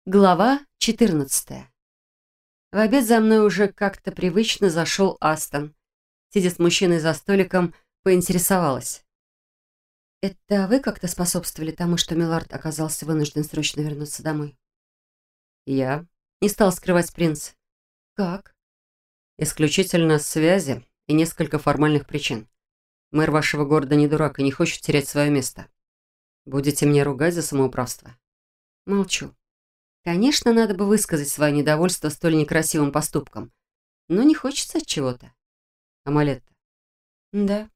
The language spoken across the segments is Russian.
Глава 14. В обед за мной уже как-то привычно зашел Астон. Сидя с мужчиной за столиком, поинтересовалась. «Это вы как-то способствовали тому, что Миллард оказался вынужден срочно вернуться домой?» Я? Не стал скрывать принц. «Как?» Исключительно связи и несколько формальных причин. Мэр вашего города не дурак и не хочет терять свое место. Будете мне ругать за самоуправство? Молчу. Конечно, надо бы высказать свое недовольство столь некрасивым поступком, но не хочется от чего-то. Амалетта, Да.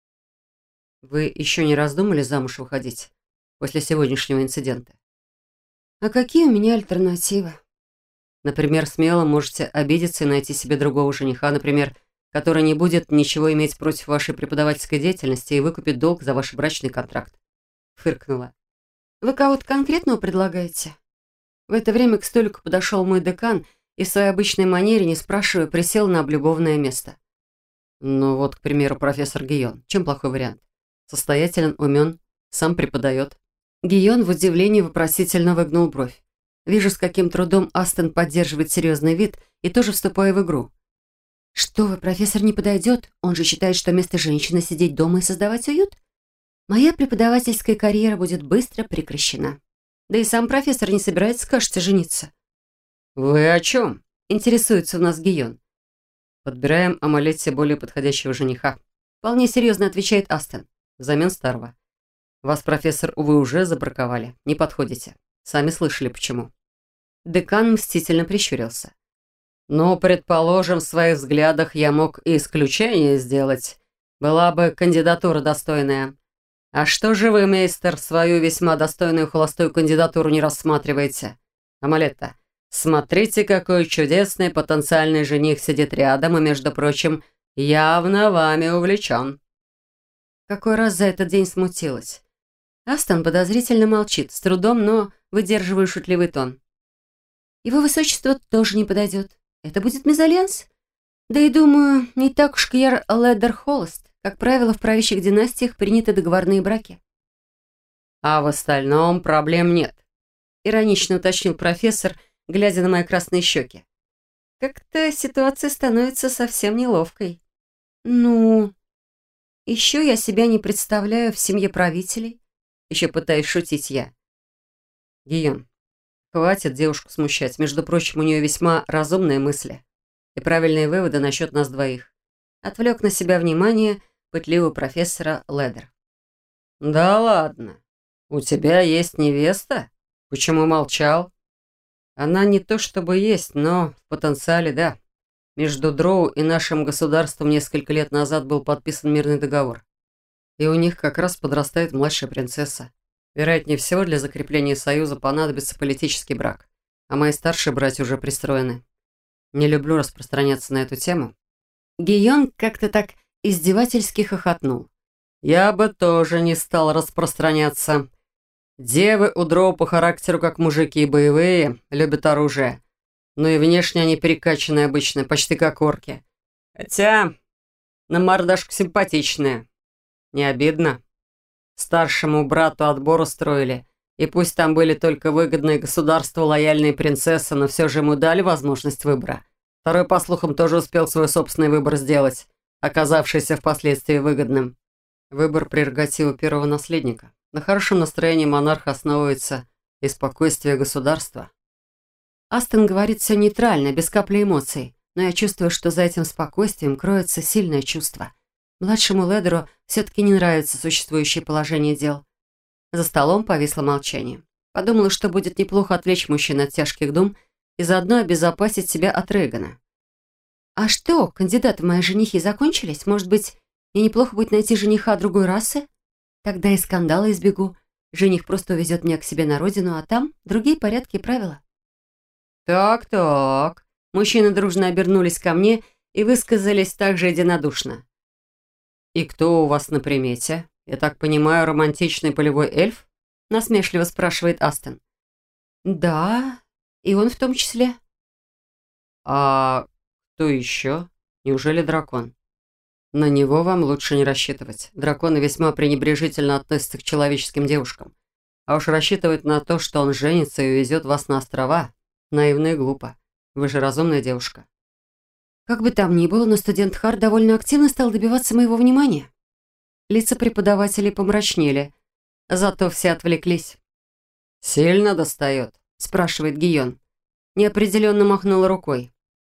вы еще не раздумали замуж выходить после сегодняшнего инцидента? А какие у меня альтернативы? Например, смело можете обидеться и найти себе другого жениха, например, который не будет ничего иметь против вашей преподавательской деятельности и выкупит долг за ваш брачный контракт. Фыркнула. Вы кого-то конкретного предлагаете? В это время к столику подошел мой декан и в своей обычной манере, не спрашивая, присел на облюбованное место. Ну вот, к примеру, профессор Гийон. Чем плохой вариант? Состоятелен, умен, сам преподает. Гийон в удивлении вопросительно выгнул бровь. Вижу, с каким трудом Астон поддерживает серьезный вид и тоже вступаю в игру. «Что вы, профессор не подойдет? Он же считает, что место женщины сидеть дома и создавать уют. Моя преподавательская карьера будет быстро прекращена. Да и сам профессор не собирается, кажется, жениться». Вы о чем? Интересуется у нас Гийон. Подбираем Амалетте более подходящего жениха. Вполне серьезно отвечает Астон. Взамен старого. Вас, профессор, увы, уже забраковали. Не подходите. Сами слышали, почему. Декан мстительно прищурился. Но, предположим, в своих взглядах я мог и исключение сделать. Была бы кандидатура достойная. А что же вы, мейстер, свою весьма достойную холостую кандидатуру не рассматриваете? Амалетта, смотрите, какой чудесный потенциальный жених сидит рядом и, между прочим, явно вами увлечен. Какой раз за этот день смутилась. Астон подозрительно молчит, с трудом, но выдерживаю шутливый тон. Его высочество тоже не подойдет. Это будет мезальянс. Да и думаю, не так уж Кьяр Леддер холост. Как правило, в правящих династиях приняты договорные браки. А в остальном проблем нет. Иронично уточнил профессор, глядя на мои красные щеки. Как-то ситуация становится совсем неловкой. Ну, еще я себя не представляю в семье правителей. Еще пытаюсь шутить я. Гийон, хватит девушку смущать. Между прочим, у нее весьма разумные мысли и правильные выводы насчет нас двоих. Отвлек на себя внимание пытливого профессора Леддер. Да ладно. У тебя есть невеста? Почему молчал? Она не то чтобы есть, но в потенциале да. Между Дроу и нашим государством несколько лет назад был подписан мирный договор. И у них как раз подрастает младшая принцесса. Вероятнее всего, для закрепления союза понадобится политический брак. А мои старшие братья уже пристроены. Не люблю распространяться на эту тему. Гийон как-то так издевательски хохотнул. Я бы тоже не стал распространяться. Девы у Дроу по характеру как мужики и боевые, любят оружие. Но и внешне они перекачаны обычно, почти как орки. Хотя на мордашку симпатичные. Не обидно? Старшему брату отбор устроили. И пусть там были только выгодные государства, лояльные принцессы, но все же ему дали возможность выбора. Второй, по слухам, тоже успел свой собственный выбор сделать, оказавшийся впоследствии выгодным. Выбор прерогативы первого наследника. На хорошем настроении монарха основывается и спокойствие государства. Астон говорит все нейтрально, без капли эмоций, но я чувствую, что за этим спокойствием кроется сильное чувство. Младшему Ледеру все-таки не нравится существующее положение дел. За столом повисло молчание. Подумала, что будет неплохо отвлечь мужчин от тяжких дум и заодно обезопасить себя от Рейгана. «А что, кандидаты в мои женихи закончились? Может быть, мне неплохо будет найти жениха другой расы? Тогда и скандала избегу. Жених просто увезет меня к себе на родину, а там другие порядки и правила». Так. Мужчины дружно обернулись ко мне и высказались также единодушно. И кто у вас на примете? Я так понимаю, романтичный полевой эльф? Насмешливо спрашивает Астон. «Да, и он в том числе». А кто еще? Неужели дракон? На него вам лучше не рассчитывать. Драконы весьма пренебрежительно относятся к человеческим девушкам. А уж рассчитывать на то, что он женится и увезет вас на острова, наивно и глупо. Вы же разумная девушка. Как бы там ни было, но студент Хар довольно активно стал добиваться моего внимания. Лица преподавателей помрачнели, зато все отвлеклись. «Сильно достает?» — спрашивает Гийон. Неопределенно махнула рукой.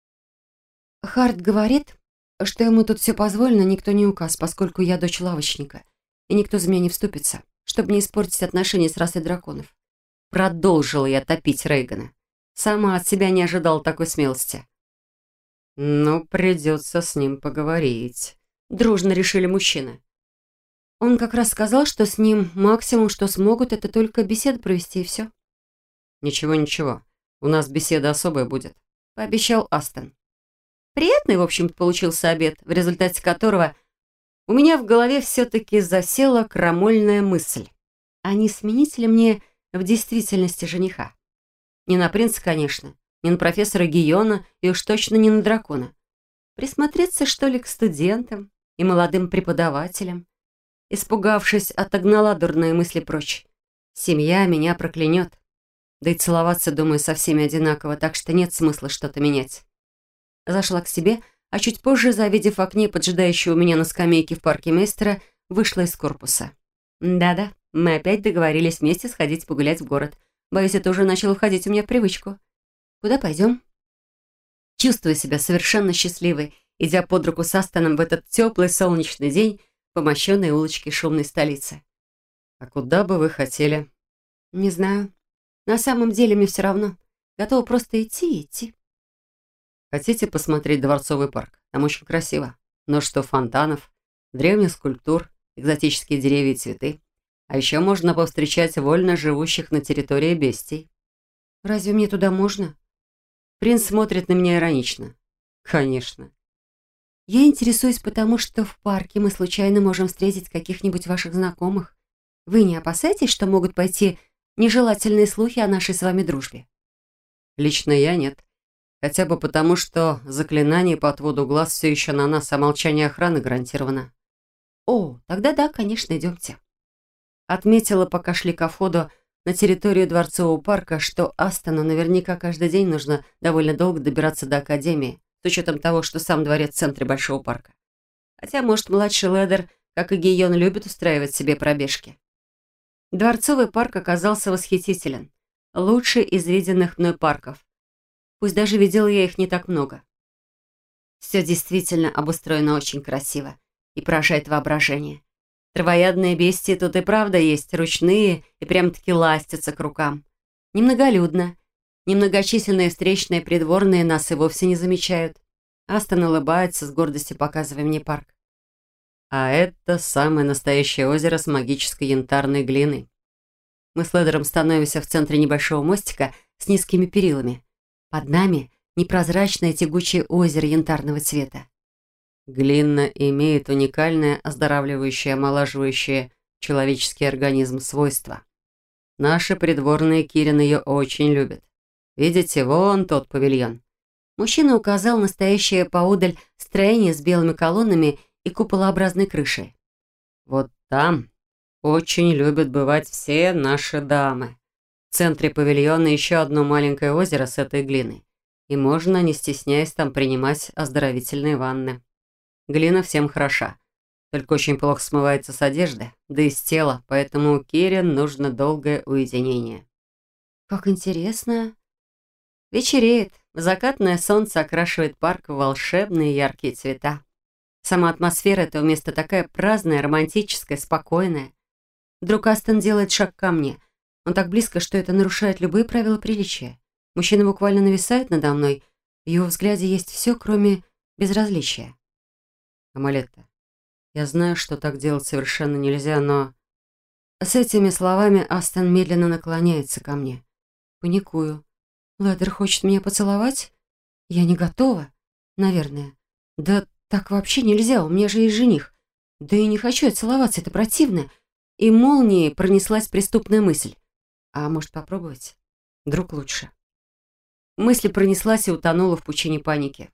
Харт говорит, что ему тут все позволено, никто не указ, поскольку я дочь лавочника, и никто за меня не вступится, чтобы не испортить отношения с расой драконов. Продолжила я топить Рейгана. Сама от себя не ожидала такой смелости. «Ну, придется с ним поговорить», — дружно решили мужчины. Он как раз сказал, что с ним максимум, что смогут, это только беседу провести, и все. «Ничего, у нас беседа особая будет», — пообещал Астон. Приятный, в общем-то, получился обед, в результате которого у меня в голове все-таки засела крамольная мысль. А не сменить ли мне в действительности жениха? Не на принца, конечно, не на профессора Гийона и уж точно не на дракона. Присмотреться, что ли, к студентам и молодым преподавателям. Испугавшись, отогнала дурные мысли прочь. Семья меня проклянет. Да и целоваться, думаю, со всеми одинаково, так что нет смысла что-то менять. Зашла к себе, а чуть позже, завидев в окне поджидающего меня на скамейке в парке мейстера, вышла из корпуса. Да-да, мы опять договорились вместе сходить погулять в город. Боюсь, это уже начало входить у меня в привычку. Куда пойдем? Чувствую себя совершенно счастливой, идя под руку с Астоном в этот теплый солнечный день по мощенной улочке шумной столицы. «А куда бы вы хотели?» Не знаю. На самом деле мне все равно. Готова просто идти и идти. «Хотите посмотреть Дворцовый парк? Там очень красиво. Множество фонтанов, древних скульптур, экзотические деревья и цветы. А еще можно повстречать вольно живущих на территории бестий». Разве мне туда можно? Принц смотрит на меня иронично. «Конечно». Я интересуюсь, потому что в парке мы случайно можем встретить каких-нибудь ваших знакомых. Вы не опасаетесь, что могут пойти нежелательные слухи о нашей с вами дружбе? Лично я нет. Хотя бы потому, что заклинание по отводу глаз все еще на нас, а молчание охраны гарантировано. О, тогда да, конечно, идемте. Отметила, пока шли ко входу на территорию Дворцового парка, что Астону наверняка каждый день нужно довольно долго добираться до Академии, с учетом того, что сам дворец в центре Большого парка. Хотя, может, младший Ледер, как и Гийон, любит устраивать себе пробежки. Дворцовый парк оказался восхитителен. Лучший из виденных мной парков. Пусть даже видела я их не так много. Все действительно обустроено очень красиво и поражает воображение. Травоядные бестии тут и правда есть, ручные и прям-таки ластятся к рукам. Немноголюдно. Немногочисленные встречные придворные нас и вовсе не замечают. Астон улыбается, с гордостью показывая мне парк. А это самое настоящее озеро с магической янтарной глиной. Мы с Ледером становимся в центре небольшого мостика с низкими перилами. Под нами непрозрачное тягучее озеро янтарного цвета. Глина имеет уникальное оздоравливающее, омолаживающее человеческий организм свойство. Наши придворные Кирин ее очень любят. Видите, вон тот павильон. Мужчина указал на стоящее поодаль строение с белыми колоннами и куполообразной крышей. Вот там очень любят бывать все наши дамы. В центре павильона еще одно маленькое озеро с этой глиной. И можно, не стесняясь, там принимать оздоровительные ванны. Глина всем хороша, только очень плохо смывается с одежды, да и с тела, поэтому Кирин нужно долгое уединение. Как интересно. Вечереет. Закатное солнце окрашивает парк в волшебные яркие цвета. Сама атмосфера этого места такая праздная, романтическая, спокойная. Вдруг Астон делает шаг ко мне. Он так близко, что это нарушает любые правила приличия. Мужчина буквально нависает надо мной. В его взгляде есть все, кроме безразличия. Амалетта, я знаю, что так делать совершенно нельзя, но... С этими словами Астон медленно наклоняется ко мне. Паникую. Ледер хочет меня поцеловать? Я не готова. Наверное. Да так вообще нельзя, у меня же есть жених. Да и не хочу я целоваться, это противно. И молнией пронеслась преступная мысль. А может попробовать? Вдруг лучше. Мысль пронеслась и утонула в пучине паники.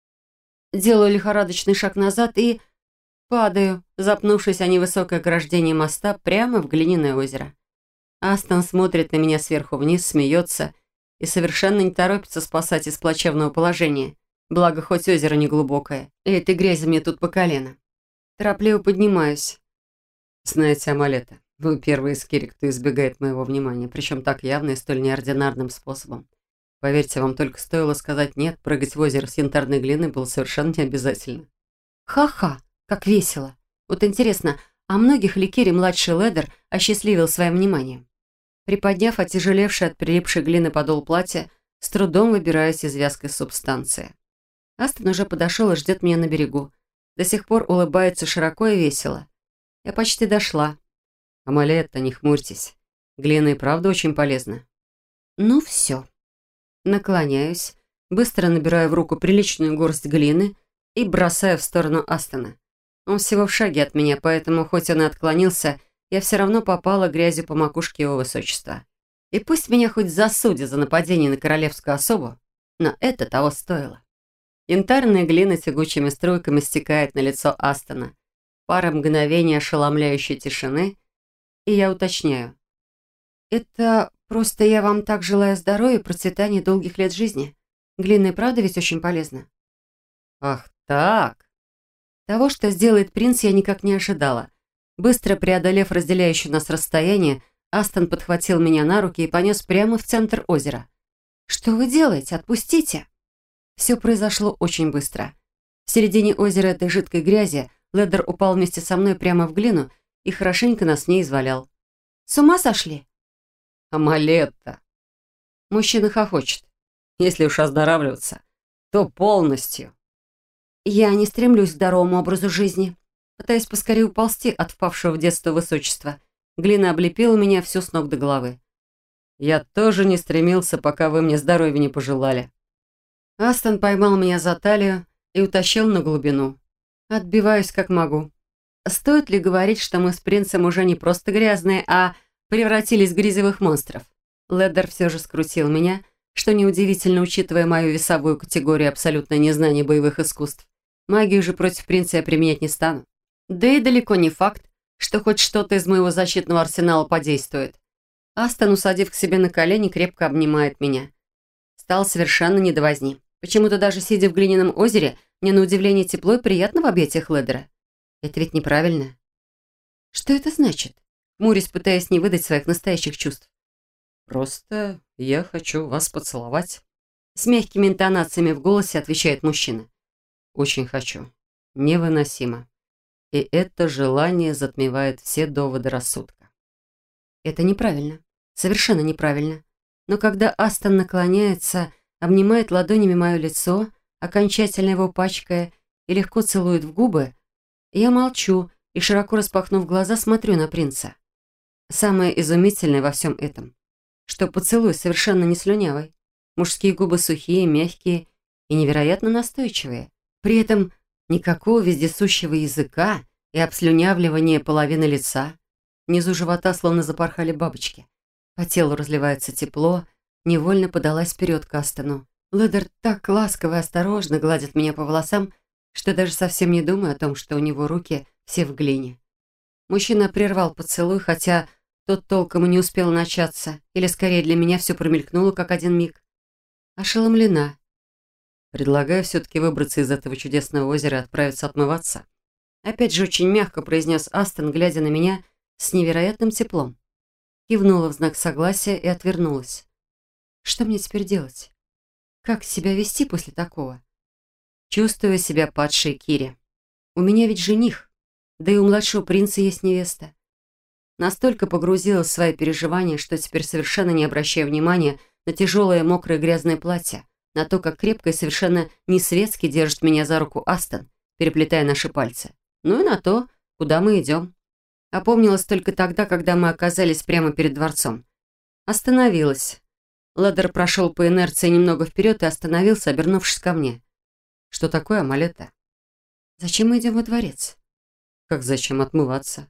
Делаю лихорадочный шаг назад и падаю, запнувшись о невысокое ограждение моста прямо в глиняное озеро. Астон смотрит на меня сверху вниз, смеется и совершенно не торопится спасать из плачевного положения. Благо, хоть озеро не глубокое, и этой грязи мне тут по колено. Торопливо поднимаюсь. Знаете, Амалета, вы первый из Кири, кто избегает моего внимания, причем так явно и столь неординарным способом. Поверьте, вам только стоило сказать «нет», прыгать в озеро с янтарной глиной было совершенно не обязательно. Ха-ха, как весело. Вот интересно, а многих ли Кири младший Ледер осчастливил своим вниманием? Приподняв отяжелевший от прилипшей глины подол платья, с трудом выбираюсь из вязкой субстанции. Астон уже подошел и ждет меня на берегу. До сих пор улыбается широко и весело. Я почти дошла. Амалетта, не хмурьтесь. Глина и правда очень полезна. Ну все. Наклоняюсь, быстро набираю в руку приличную горсть глины и бросаю в сторону Астона. Он всего в шаге от меня, поэтому, хоть он и отклонился, я все равно попала грязью по макушке его высочества. И пусть меня хоть засудят за нападение на королевскую особу, но это того стоило. Янтарная глина тягучими струйками стекает на лицо Астона. Пара мгновений ошеломляющей тишины, и я уточняю. «Это просто я вам так желаю здоровья и процветания долгих лет жизни. Глина и правда ведь очень полезна». Ах так! Того, что сделает принц, я никак не ожидала. Быстро преодолев разделяющее нас расстояние, Астон подхватил меня на руки и понес прямо в центр озера. «Что вы делаете? Отпустите!» Все произошло очень быстро. В середине озера этой жидкой грязи Ледер упал вместе со мной прямо в глину и хорошенько нас в ней извалял. «С ума сошли?» Амалетта! Мужчина хохочет. Если уж оздоравливаться, то полностью. Я не стремлюсь к здоровому образу жизни. Пытаюсь поскорее уползти от впавшего в детство высочества. Глина облепила меня всю с ног до головы. Я тоже не стремился, пока вы мне здоровья не пожелали. Астон поймал меня за талию и утащил на глубину. Отбиваюсь как могу. Стоит ли говорить, что мы с принцем уже не просто грязные, а превратились в грязевых монстров? Ледер все же скрутил меня, что неудивительно, учитывая мою весовую категорию абсолютное незнание боевых искусств. Магию же против принца я применять не стану. Да и далеко не факт, что хоть что-то из моего защитного арсенала подействует. Астон, усадив к себе на колени, крепко обнимает меня. Стало совершенно не до возни. Почему-то даже сидя в глиняном озере, мне на удивление тепло и приятно в объятиях Ледера. Это ведь неправильно. Что это значит? Хмурясь, пытаясь не выдать своих настоящих чувств. Просто я хочу вас поцеловать. С мягкими интонациями в голосе отвечает мужчина. Очень хочу. Невыносимо. И это желание затмевает все доводы рассудка. Это неправильно. Совершенно неправильно. Но когда Астон наклоняется, обнимает ладонями мое лицо, окончательно его пачкая и легко целует в губы, я молчу и, широко распахнув глаза, смотрю на принца. Самое изумительное во всем этом, что поцелуй совершенно не слюнявый. Мужские губы сухие, мягкие и невероятно настойчивые. При этом никакого вездесущего языка и обслюнявливания половины лица. Внизу живота словно запорхали бабочки. По телу разливается тепло, невольно подалась вперед к Астону. Ледер так ласково и осторожно гладит меня по волосам, что даже совсем не думаю о том, что у него руки все в глине. Мужчина прервал поцелуй, хотя тот толком и не успел начаться, или скорее для меня все промелькнуло, как один миг. Ошеломлена. Предлагаю все-таки выбраться из этого чудесного озера и отправиться отмываться. Опять же очень мягко произнес Астон, глядя на меня с невероятным теплом. Кивнула в знак согласия и отвернулась. Что мне теперь делать? Как себя вести после такого? Чувствую себя падшей Кири. У меня ведь жених, да и у младшего принца есть невеста. Настолько погрузилась в свои переживания, что теперь совершенно не обращаю внимания на тяжелое, мокрое, грязное платье, на то, как крепко и совершенно не-светски держит меня за руку Астон, переплетая наши пальцы. Ну и на то, куда мы идем. Опомнилась только тогда, когда мы оказались прямо перед дворцом. Остановилась. Ледер прошел по инерции немного вперед и остановился, обернувшись ко мне. Что такое, Амалетта? Зачем мы идем во дворец? Как зачем отмываться?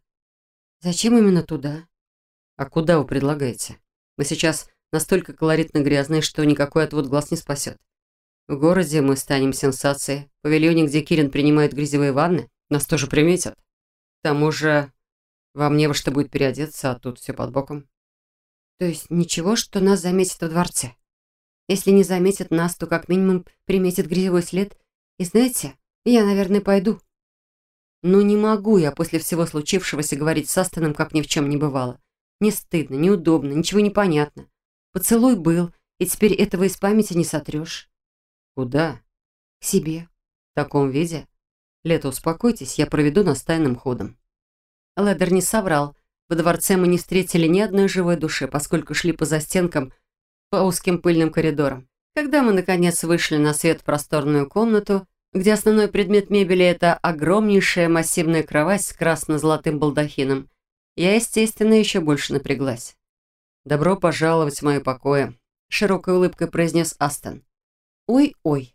Зачем именно туда? А куда вы предлагаете? Мы сейчас настолько колоритно грязные, что никакой отвод глаз не спасет. В городе мы станем сенсацией. В павильоне, где Кирин принимает грязевые ванны, нас тоже приметят. К тому же, вам не во что будет переодеться, а тут все под боком. То есть ничего, что нас заметят во дворце? Если не заметят нас, то как минимум приметят грязевой след. И знаете, я, наверное, пойду. Но не могу я после всего случившегося говорить с Астоном, как ни в чем не бывало. Не стыдно, неудобно, ничего не понятно. Поцелуй был, и теперь этого из памяти не сотрешь. Куда? К себе. В таком виде? Лето, успокойтесь, я проведу нас тайным ходом. Ледер не соврал. Во дворце мы не встретили ни одной живой души, поскольку шли по застенкам, по узким пыльным коридорам. Когда мы, наконец, вышли на свет в просторную комнату, где основной предмет мебели – это огромнейшая массивная кровать с красно-золотым балдахином, я, естественно, еще больше напряглась. «Добро пожаловать в мои покои», – широкой улыбкой произнес Астон. Ой-ой,